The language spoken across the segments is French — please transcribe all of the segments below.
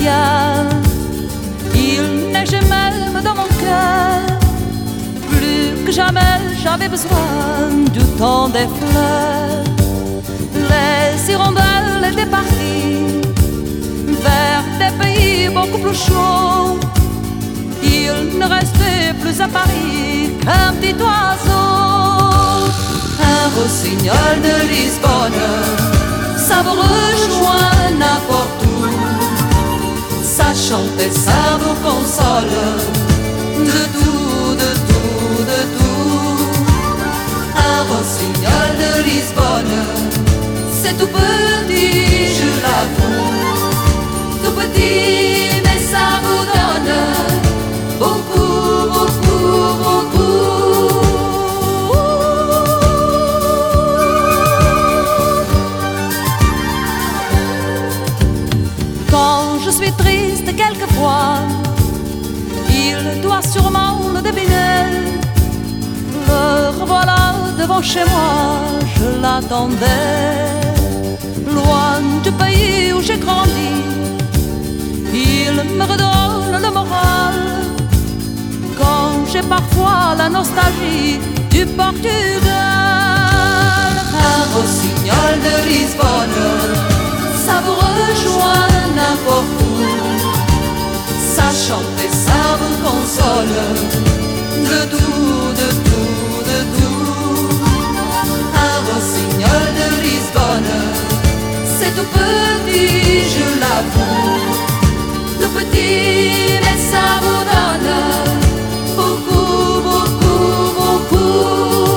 ciel. Il neige même dans mon cœur. Plus que jamais j'avais besoin du temps des fleurs. Les hirondelles étaient parties vers des pays beaucoup plus chauds. Il ne restait plus à Paris qu'un petit oiseau, un rossignol de Lisbonne. Ça vous rejoint n'importe où, ça chante et ça vous console. De tout, de tout, de tout. Un rossignol de Lisbonne, c'est tout petit, je l'avoue. Tout petit, mais ça vous donne beaucoup, beaucoup, beaucoup. Quand je suis triste quelquefois, il doit sûrement le deviner. Le revoilà devant chez moi, je l'attendais. Loin du pays où j'ai grandi, il me redonne le moral. Quand j'ai parfois la nostalgie du Portugal. Un rossignol de Lisbonne, ça vous rejoint n'importe où, ça chante et ça vous console. De tout, de tout, de tout. Un rossignol de Lisbonne, c'est tout petit, je l'avoue. Tout petit, mais ça vous donne beaucoup, beaucoup, beaucoup.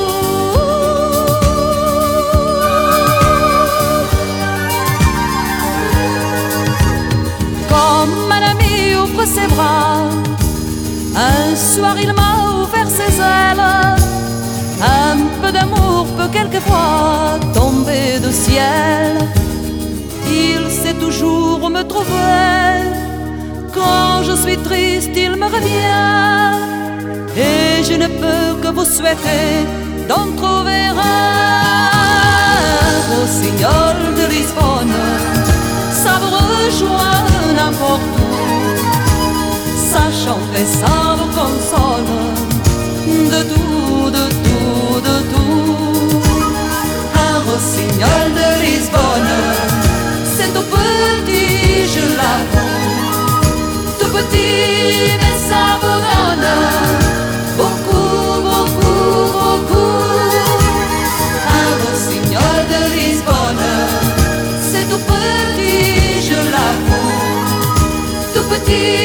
Comme un ami ouvre ses bras, un soir il m'a ouvert ses ailes. Un peu d'amour peut quelquefois tomber du ciel. Il sait toujours où me trouver. Quand je suis triste, il me revient. Et je ne peux que vous souhaiter d'en trouver un rossignol de Lisbonne. Ça vous rejoint n'importe où, ça chante et ça vous console. De tout, de tout, de tout. Un rossignol de Lisbonne, c'est tout petit, je l'avoue. Tout petit, mais ça vous donne beaucoup, beaucoup, beaucoup. Un rossignol de Lisbonne, c'est tout petit, je l'avoue. Tout petit.